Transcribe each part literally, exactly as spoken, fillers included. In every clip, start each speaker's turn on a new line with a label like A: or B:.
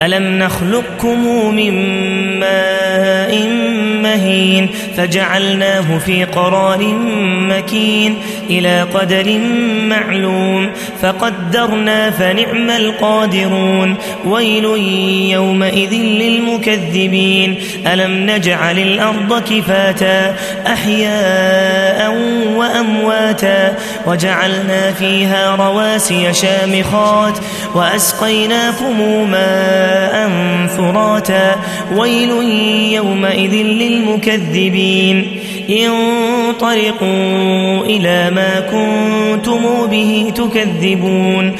A: ألم نخلقكم من ماء مهين فجعلناه في قرار مكين إلى قدر معلوم فقدرنا فنعم القادرون ويل يومئذ للمكذبين ألم نجعل الأرض كفاتا أحياء وأمواتا وجعلنا فيها رواسي شامخات وأسقيناكم ماء فراتا ويل يومئذ للمكذبين انطلقوا إلى ما كنتم به تكذبون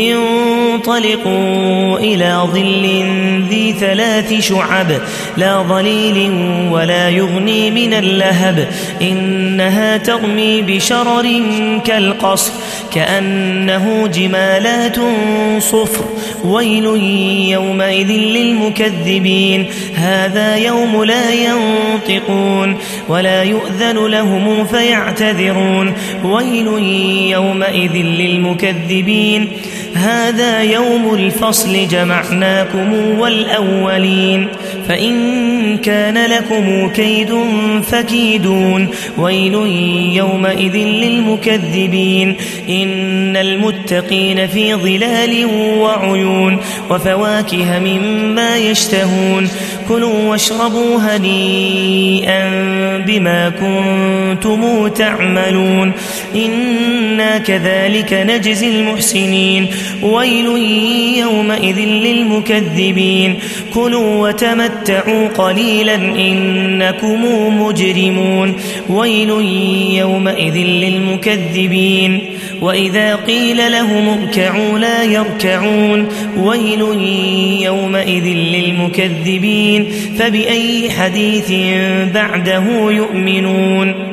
A: انطلقوا إلى ظل ذي ثلاث شعب لا ظليل ولا يغني من اللهب إنها ترمي بشرر كالقصر كأنه جمالات صفر ويل يومئذ للمكذبين هذا يوم لا ينطقون ولا يؤذن لهم فيعتذرون ويل يومئذ للمكذبين هذا يوم الفصل جمعناكم والأولين فإن كان لكم كيد فكيدون ويل يومئذ للمكذبين إن المتقين في ظلال وعيون وفواكه مما يشتهون كلوا واشربوا هنيئا بما كنتم تعملون إنا كذلك نجزي المحسنين ويل يومئذ للمكذبين كلوا وتمتعوا قليلا إنكم مجرمون ويل يومئذ للمكذبين وإذا قيل لهم اركعوا لا يركعون ويل يومئذ للمكذبين فبأي حديث بعده يؤمنون